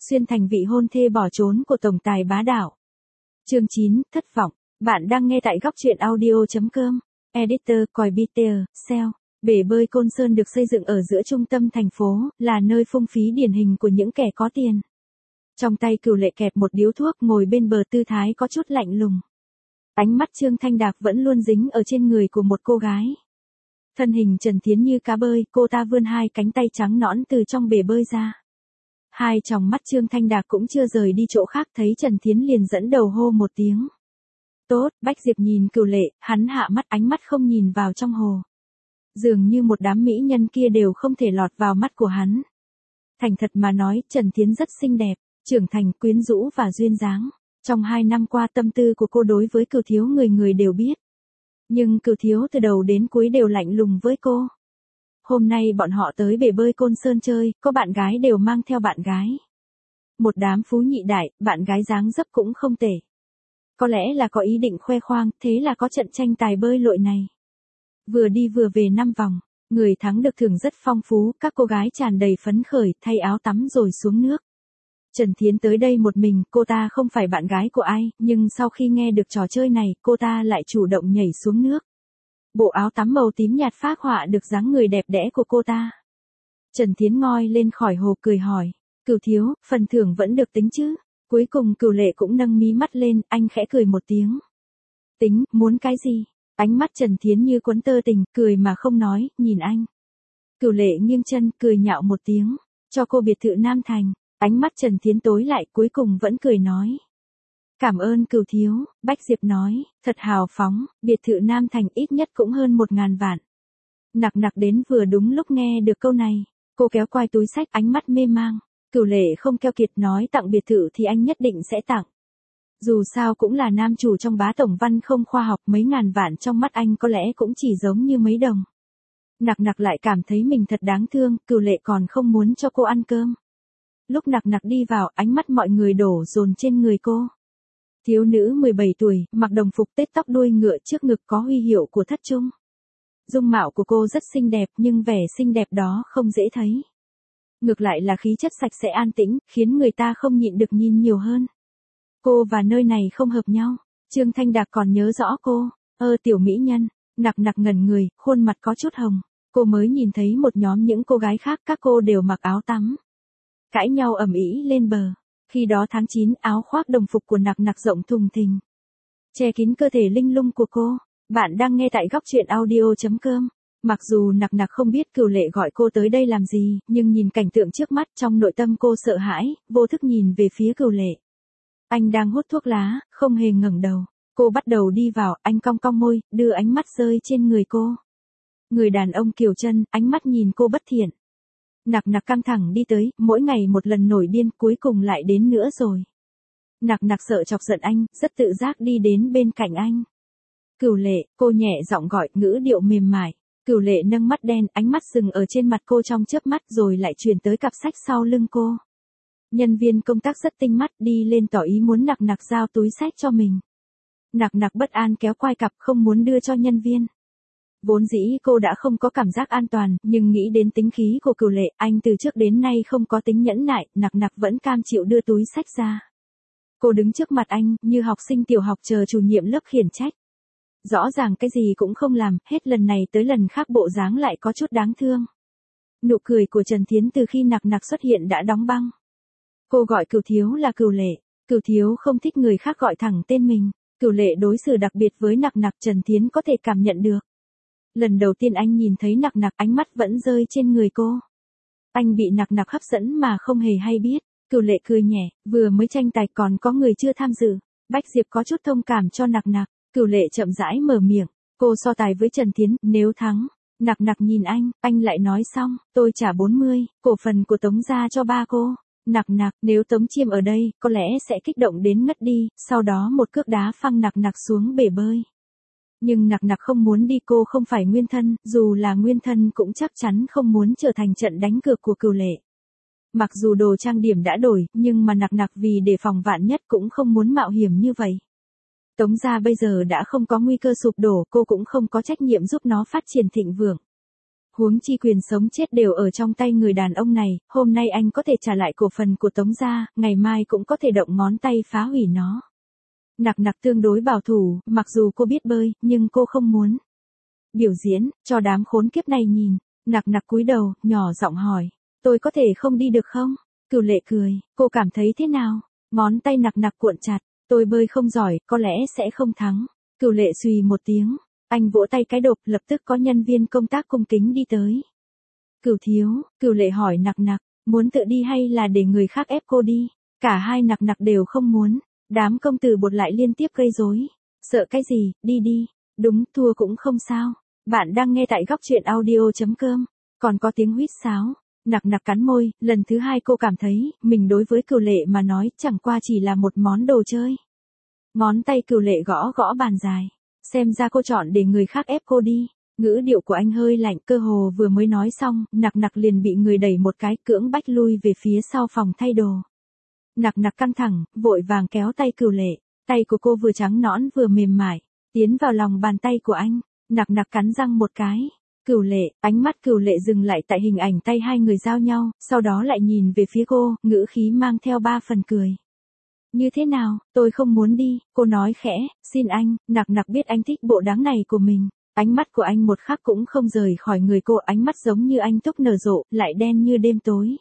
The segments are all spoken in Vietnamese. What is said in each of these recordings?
xuyên thành vị hôn thê bỏ trốn của tổng tài bá đạo. Chương 9, thất vọng. Bạn đang nghe tại góc truyện audio.com. Editor, Còi Peter, Sell. Bể bơi Côn Sơn được xây dựng ở giữa trung tâm thành phố, là nơi phung phí điển hình của những kẻ có tiền. Trong tay Cửu Lệ kẹp một điếu thuốc, ngồi bên bờ tư thái có chút lạnh lùng. Ánh mắt Trương Thanh Đạc vẫn luôn dính ở trên người của một cô gái. Thân hình Trần Thiến như cá bơi, cô ta vươn hai cánh tay trắng nõn từ trong bể bơi ra. Hai tròng mắt Trương Thanh Đạc cũng chưa rời đi chỗ khác, thấy Trần Thiến liền dẫn đầu hô một tiếng. Tốt, Bách Diệp nhìn Cửu Lệ, hắn hạ mắt, ánh mắt không nhìn vào trong hồ. Dường như một đám mỹ nhân kia đều không thể lọt vào mắt của hắn. Thành thật mà nói, Trần Thiến rất xinh đẹp, trưởng thành, quyến rũ và duyên dáng. Trong 2 năm qua tâm tư của cô đối với Cửu Thiếu người người đều biết. Nhưng Cửu Thiếu từ đầu đến cuối đều lạnh lùng với cô. Hôm nay bọn họ tới bể bơi Côn Sơn chơi, có bạn gái đều mang theo bạn gái. Một đám phú nhị đại, bạn gái dáng dấp cũng không tệ. Có lẽ là có ý định khoe khoang, thế là có trận tranh tài bơi lội này. Vừa đi vừa về 5 vòng, người thắng được thưởng rất phong phú, các cô gái tràn đầy phấn khởi, thay áo tắm rồi xuống nước. Trần Thiến tới đây một mình, cô ta không phải bạn gái của ai, nhưng sau khi nghe được trò chơi này, cô ta lại chủ động nhảy xuống nước. Bộ áo tắm màu tím nhạt phác họa được dáng người đẹp đẽ của cô ta. Trần Thiến ngoi lên khỏi hồ cười hỏi, Cửu Thiếu, phần thưởng vẫn được tính chứ? Cuối cùng Cửu Lệ cũng nâng mí mắt lên, anh khẽ cười một tiếng. Tính, muốn cái gì? Ánh mắt Trần Thiến như cuốn tơ tình, cười mà không nói, nhìn anh. Cửu Lệ nghiêng chân, cười nhạo một tiếng, cho cô biệt thự Nam Thành. Ánh mắt Trần Thiến tối lại, cuối cùng vẫn cười nói. Cảm ơn Cửu Thiếu, Bách Diệp nói, thật hào phóng, biệt thự Nam Thành ít nhất cũng hơn 1.000 vạn. Nặc nặc đến vừa đúng lúc nghe được câu này, cô kéo quai túi xách, ánh mắt mê mang. Cửu Lệ không keo kiệt nói tặng biệt thự thì anh nhất định sẽ tặng. Dù sao cũng là nam chủ trong bá tổng văn không khoa học, mấy ngàn vạn trong mắt anh có lẽ cũng chỉ giống như mấy đồng. Nặc nặc lại cảm thấy mình thật đáng thương, Cửu Lệ còn không muốn cho cô ăn cơm. Lúc nặc nặc đi vào, ánh mắt mọi người đổ dồn trên người cô. Thiếu nữ 17 tuổi, mặc đồng phục tết, tóc đuôi ngựa, trước ngực có huy hiệu của Thất Trung. Dung mạo của cô rất xinh đẹp, nhưng vẻ xinh đẹp đó không dễ thấy. Ngược lại là khí chất sạch sẽ an tĩnh, khiến người ta không nhịn được nhìn nhiều hơn. Cô và nơi này không hợp nhau. Trương Thanh Đạc còn nhớ rõ cô. Tiểu mỹ nhân. Nặc nặc ngẩn người, khuôn mặt có chút hồng. Cô mới nhìn thấy một nhóm những cô gái khác, các cô đều mặc áo tắm. Cãi nhau ầm ĩ lên bờ. Khi đó tháng 9, áo khoác đồng phục của nặc nặc rộng thùng thình, che kín cơ thể linh lung của cô. Bạn đang nghe tại góc truyện audio.com. Mặc dù nặc nặc không biết Cửu Lệ gọi cô tới đây làm gì, nhưng nhìn cảnh tượng trước mắt, trong nội tâm cô sợ hãi, vô thức nhìn về phía Cửu Lệ. Anh đang hút thuốc lá, không hề ngẩng đầu. Cô bắt đầu đi vào, anh cong cong môi, đưa ánh mắt rơi trên người cô. Người đàn ông kiều chân, ánh mắt nhìn cô bất thiện. Nặc nặc căng thẳng đi tới, mỗi ngày một lần nổi điên, cuối cùng lại đến nữa rồi. Nặc nặc sợ chọc giận anh, rất tự giác đi đến bên cạnh anh. Cửu Lệ, cô nhẹ giọng gọi, ngữ điệu mềm mại. Cửu Lệ nâng mắt đen, ánh mắt dừng ở trên mặt cô trong chớp mắt rồi lại chuyển tới cặp sách sau lưng cô. Nhân viên công tác rất tinh mắt, đi lên tỏ ý muốn nặc nặc giao túi sách cho mình. Nặc nặc bất an kéo quai cặp, không muốn đưa cho nhân viên. Vốn dĩ cô đã không có cảm giác an toàn, nhưng nghĩ đến tính khí của Cửu Lệ, anh từ trước đến nay không có tính nhẫn nại, nặc nặc vẫn cam chịu đưa túi sách ra. Cô đứng trước mặt anh, như học sinh tiểu học chờ chủ nhiệm lớp khiển trách. Rõ ràng cái gì cũng không làm, hết lần này tới lần khác bộ dáng lại có chút đáng thương. Nụ cười của Trần Thiến từ khi nặc nặc xuất hiện đã đóng băng. Cô gọi Cửu Thiếu là Cửu Lệ. Cửu Thiếu không thích người khác gọi thẳng tên mình. Cửu Lệ đối xử đặc biệt với nặc nặc, Trần Thiến có thể cảm nhận được. Lần đầu tiên anh nhìn thấy nặc nặc, ánh mắt vẫn rơi trên người cô. Anh bị nặc nặc hấp dẫn mà không hề hay biết. Cửu Lệ cười nhẹ, vừa mới tranh tài còn có người chưa tham dự. Bách Diệp có chút thông cảm cho nặc nặc. Cửu Lệ chậm rãi mở miệng. Cô so tài với Trần Thiến, nếu thắng. Nặc nặc nhìn anh lại nói xong, tôi trả 40, cổ phần của Tống gia cho ba cô. Nặc nặc, nếu Tống Chiêm ở đây, có lẽ sẽ kích động đến ngất đi, sau đó một cước đá phăng nặc nặc xuống bể bơi. Nhưng nặc nặc không muốn đi, cô không phải nguyên thân, dù là nguyên thân cũng chắc chắn không muốn trở thành trận đánh cược của Cửu Lệ. Mặc dù đồ trang điểm đã đổi, nhưng mà nặc nặc vì để phòng vạn nhất cũng không muốn mạo hiểm như vậy. Tống gia bây giờ đã không có nguy cơ sụp đổ, cô cũng không có trách nhiệm giúp nó phát triển thịnh vượng. Huống chi quyền sống chết đều ở trong tay người đàn ông này, hôm nay anh có thể trả lại cổ phần của Tống gia, ngày mai cũng có thể động ngón tay phá hủy nó. Nặc nặc tương đối bảo thủ, mặc dù cô biết bơi, nhưng cô không muốn biểu diễn, cho đám khốn kiếp này nhìn. Nặc nặc cúi đầu, nhỏ giọng hỏi, tôi có thể không đi được không? Cửu Lệ cười, cô cảm thấy thế nào? Ngón tay nặc nặc cuộn chặt, tôi bơi không giỏi, có lẽ sẽ không thắng. Cửu Lệ xùy một tiếng, anh vỗ tay cái đột, lập tức có nhân viên công tác cung kính đi tới. Cửu thiếu, Cửu Lệ hỏi nặc nặc, muốn tự đi hay là để người khác ép cô đi? Cả hai nặc nặc đều không muốn. Đám công tử bột lại liên tiếp gây rối. Sợ cái gì, đi đi. Đúng, thua cũng không sao. Bạn đang nghe tại góc truyện audio.com. Còn có tiếng huýt sáo. Nặc nặc cắn môi, lần thứ hai cô cảm thấy, mình đối với Cửu Lệ mà nói chẳng qua chỉ là một món đồ chơi. Ngón tay Cửu Lệ gõ gõ bàn dài. Xem ra cô chọn để người khác ép cô đi. Ngữ điệu của anh hơi lạnh, cơ hồ vừa mới nói xong, nặc nặc liền bị người đẩy một cái, cưỡng bách lui về phía sau phòng thay đồ. Nặc nặc căng thẳng, vội vàng kéo tay Cửu Lệ, tay của cô vừa trắng nõn vừa mềm mại, tiến vào lòng bàn tay của anh, nặc nặc cắn răng một cái. Cửu Lệ, ánh mắt Cửu Lệ dừng lại tại hình ảnh tay hai người giao nhau, sau đó lại nhìn về phía cô, ngữ khí mang theo 3 phần cười. Như thế nào, tôi không muốn đi, cô nói khẽ, xin anh. Nặc nặc biết anh thích bộ dáng này của mình. Ánh mắt của anh một khắc cũng không rời khỏi người cô, ánh mắt giống như anh túc nở rộ, lại đen như đêm tối.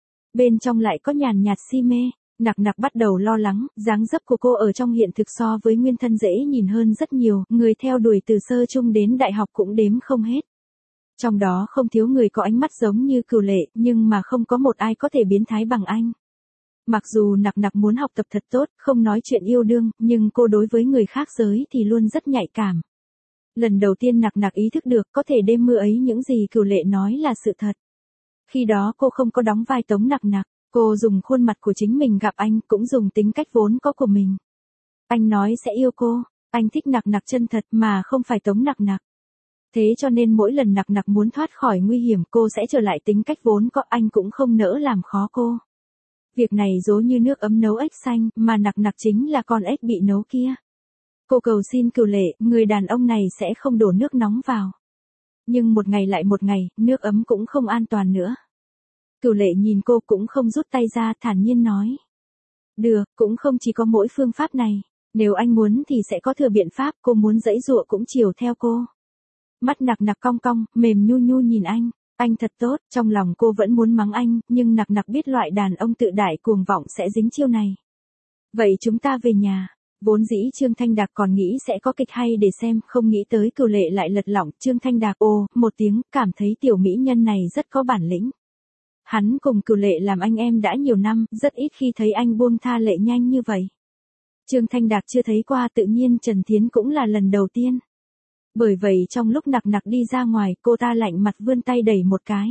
Bên trong lại có nhàn nhạt si mê. Nặc nặc bắt đầu lo lắng, dáng dấp của cô ở trong hiện thực so với nguyên thân dễ nhìn hơn rất nhiều, người theo đuổi từ sơ trung đến đại học cũng đếm không hết. Trong đó không thiếu người có ánh mắt giống như Cửu Lệ, nhưng mà không có một ai có thể biến thái bằng anh. Mặc dù nặc nặc muốn học tập thật tốt, không nói chuyện yêu đương, nhưng cô đối với người khác giới thì luôn rất nhạy cảm. Lần đầu tiên nặc nặc ý thức được có thể đêm mưa ấy những gì Cửu Lệ nói là sự thật. Khi đó cô không có đóng vai Tống nặc nặc, cô dùng khuôn mặt của chính mình gặp anh, cũng dùng tính cách vốn có của mình. Anh nói sẽ yêu cô, anh thích nặc nặc chân thật mà không phải Tống nặc nặc. Thế cho nên mỗi lần nặc nặc muốn thoát khỏi nguy hiểm cô sẽ trở lại tính cách vốn có, anh cũng không nỡ làm khó cô. Việc này giống như nước ấm nấu ếch xanh, mà nặc nặc chính là con ếch bị nấu kia. Cô cầu xin Cửu Lệ, người đàn ông này sẽ không đổ nước nóng vào. Nhưng một ngày lại một ngày, nước ấm cũng không an toàn nữa. Cửu Lệ nhìn cô cũng không rút tay ra, thản nhiên nói. Được, cũng không chỉ có mỗi phương pháp này. Nếu anh muốn thì sẽ có thừa biện pháp, cô muốn giãy giụa cũng chiều theo cô. Mắt nặc nặc cong cong, mềm nhu nhu nhìn anh. Anh thật tốt, trong lòng cô vẫn muốn mắng anh, nhưng nặc nặc biết loại đàn ông tự đại cuồng vọng sẽ dính chiêu này. Vậy chúng ta về nhà. Vốn dĩ Trương Thanh Đạc còn nghĩ sẽ có kịch hay để xem, không nghĩ tới Cửu Lệ lại lật lỏng. Trương Thanh Đạc ồ, một tiếng, cảm thấy tiểu mỹ nhân này rất có bản lĩnh. Hắn cùng Cửu Lệ làm anh em đã nhiều năm, rất ít khi thấy anh buông tha Lệ nhanh như vậy. Trương Thanh Đạc chưa thấy qua, tự nhiên Trần Thiến cũng là lần đầu tiên. Bởi vậy trong lúc nặc nặc đi ra ngoài, cô ta lạnh mặt vươn tay đẩy một cái.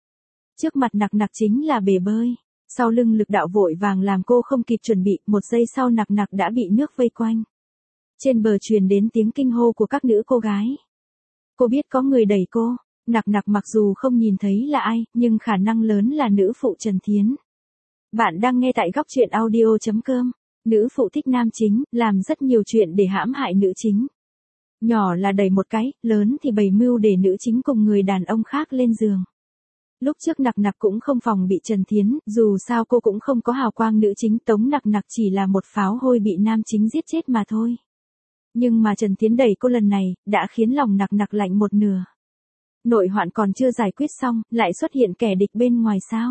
Trước mặt nặc nặc chính là bể bơi. Sau lưng lực đạo vội vàng làm cô không kịp chuẩn bị, một giây sau nặc nặc đã bị nước vây quanh. Trên bờ truyền đến tiếng kinh hô của các nữ cô gái. Cô biết có người đẩy cô. Nặc nặc mặc dù không nhìn thấy là ai, nhưng khả năng lớn là nữ phụ Trần Thiến. Bạn đang nghe tại góc truyện audio.com. Nữ phụ thích nam chính, làm rất nhiều chuyện để hãm hại nữ chính. Nhỏ là đẩy một cái, lớn thì bày mưu để nữ chính cùng người đàn ông khác lên giường. Lúc trước nặc nặc cũng không phòng bị Trần Thiến, dù sao cô cũng không có hào quang nữ chính, Tống nặc nặc chỉ là một pháo hôi bị nam chính giết chết mà thôi. Nhưng mà Trần Thiến đẩy cô lần này, đã khiến lòng nặc nặc lạnh một nửa. Nội hoạn còn chưa giải quyết xong, lại xuất hiện kẻ địch bên ngoài sao.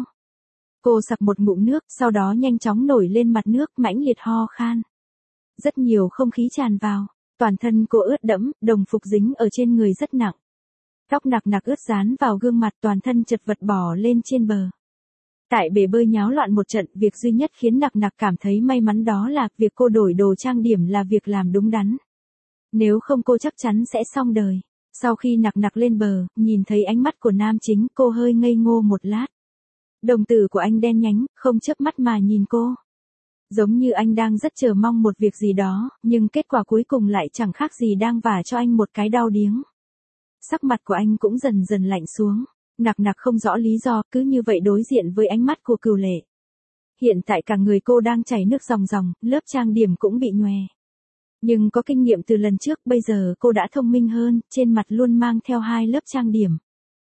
Cô sặc một ngụm nước, sau đó nhanh chóng nổi lên mặt nước, mãnh liệt ho khan. Rất nhiều không khí tràn vào, toàn thân cô ướt đẫm, đồng phục dính ở trên người rất nặng. Tóc nặc nặc ướt dán vào gương mặt, toàn thân chật vật bò lên trên bờ. Tại bể bơi nháo loạn một trận, việc duy nhất khiến nặc nặc cảm thấy may mắn đó là việc cô đổi đồ trang điểm là việc làm đúng đắn. Nếu không cô chắc chắn sẽ xong đời. Sau khi nặc nặc lên bờ, nhìn thấy ánh mắt của nam chính, cô hơi ngây ngô một lát. Đồng tử của anh đen nhánh, không chớp mắt mà nhìn cô. Giống như anh đang rất chờ mong một việc gì đó, nhưng kết quả cuối cùng lại chẳng khác gì đang vả cho anh một cái đau điếng. Sắc mặt của anh cũng dần dần lạnh xuống. Nặc nặc không rõ lý do, cứ như vậy đối diện với ánh mắt của Cửu Lệ. Hiện tại cả người cô đang chảy nước ròng ròng, lớp trang điểm cũng bị nhòe. Nhưng có kinh nghiệm từ lần trước, bây giờ cô đã thông minh hơn, trên mặt luôn mang theo 2 lớp trang điểm.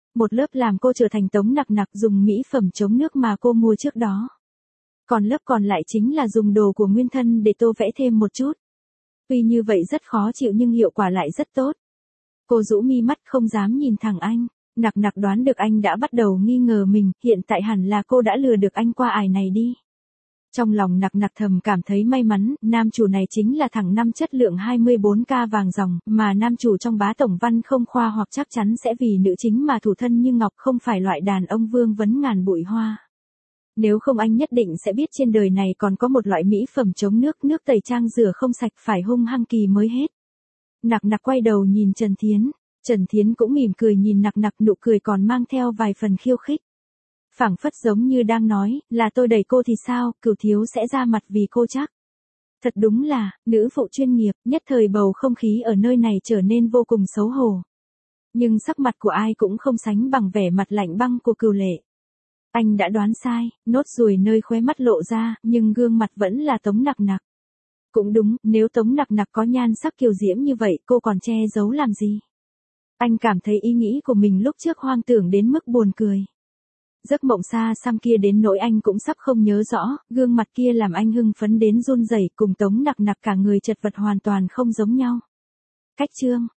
một lớp làm cô trở thành Tống Nặc Nặc dùng mỹ phẩm chống nước mà cô mua trước đó. Còn lớp còn lại chính là dùng đồ của nguyên thân để tô vẽ thêm một chút. Tuy như vậy rất khó chịu nhưng hiệu quả lại rất tốt. Cô rũ mi mắt không dám nhìn thẳng anh. Nặc Nặc đoán được anh đã bắt đầu nghi ngờ mình, hiện tại hẳn là cô đã lừa được anh qua ải này đi. Trong lòng Nặc Nặc thầm cảm thấy may mắn, nam chủ này chính là thằng năm chất lượng 24K vàng ròng, mà nam chủ trong Bá Tổng Văn không khoa hoặc chắc chắn sẽ vì nữ chính mà thủ thân như ngọc, không phải loại đàn ông vương vấn ngàn bụi hoa. Nếu không anh nhất định sẽ biết trên đời này còn có một loại mỹ phẩm chống nước, nước tẩy trang rửa không sạch phải hung hăng kỳ mới hết. Nặc Nặc quay đầu nhìn Trần Thiến. Trần Thiến cũng mỉm cười nhìn Nặc Nặc, nụ cười còn mang theo vài phần khiêu khích. Phảng phất giống như đang nói, là tôi đẩy cô thì sao, Cửu thiếu sẽ ra mặt vì cô chắc. Thật đúng là, nữ phụ chuyên nghiệp, nhất thời bầu không khí ở nơi này trở nên vô cùng xấu hổ. Nhưng sắc mặt của ai cũng không sánh bằng vẻ mặt lạnh băng của Cửu Lệ. Anh đã đoán sai, nốt ruồi nơi khóe mắt lộ ra, nhưng gương mặt vẫn là Tống Nặc Nặc. Cũng đúng, nếu Tống Nặc Nặc có nhan sắc kiều diễm như vậy, cô còn che giấu làm gì? Anh cảm thấy ý nghĩ của mình lúc trước hoang tưởng đến mức buồn cười. Giấc mộng xa xăm kia đến nỗi anh cũng sắp không nhớ rõ, gương mặt kia làm anh hưng phấn đến run rẩy, cùng Tống Nặc Nặc cả người chật vật hoàn toàn không giống nhau. Cách chương